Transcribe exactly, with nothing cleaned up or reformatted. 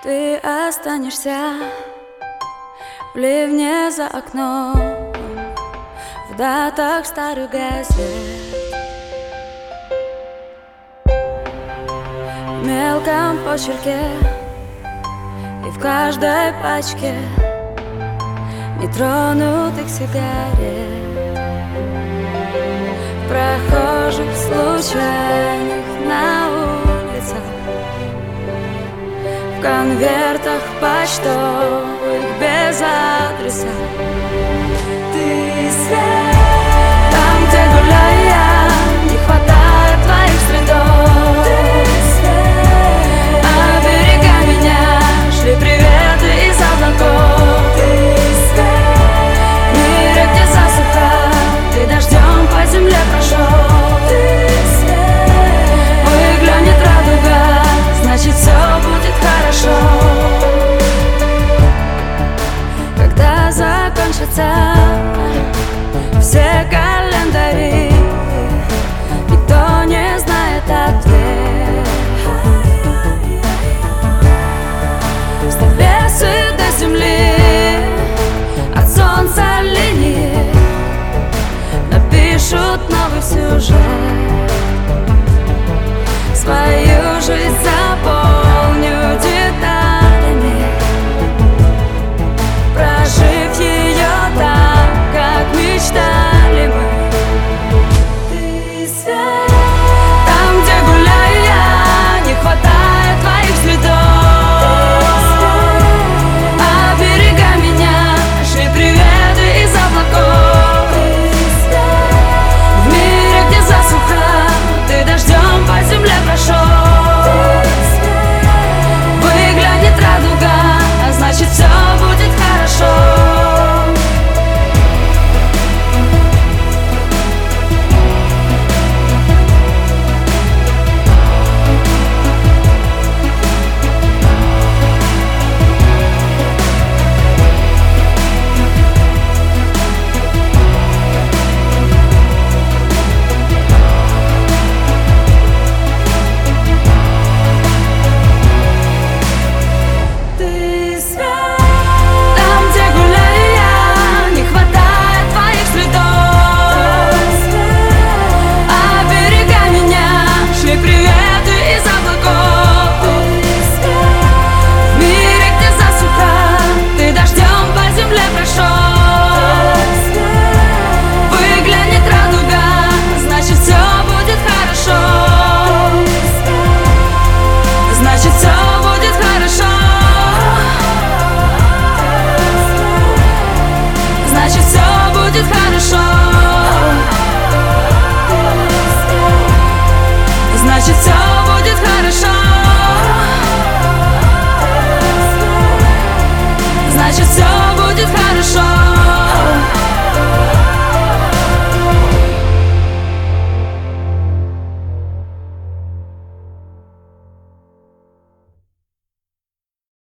Ты останешься в ливне за окном, в датах старых газет, в мелком почерке и в каждой пачке нетронутых сигарет, в прохожих случайных на улицах, в конвертах почтовых без адреса. Ты свет, там, где гуляю я, не хватает твоих следов. Ты свет, оберегай меня, шли приветы из облаков. Ты свет, в мире, где засуха, ты дождем по земле прошел. Ты свет, выглянет радуга, значит все будет хорошо. Когда закончатся все календари, никто не знает ответ. Вставь весы до земли, от солнца линии напишут новый сюжет.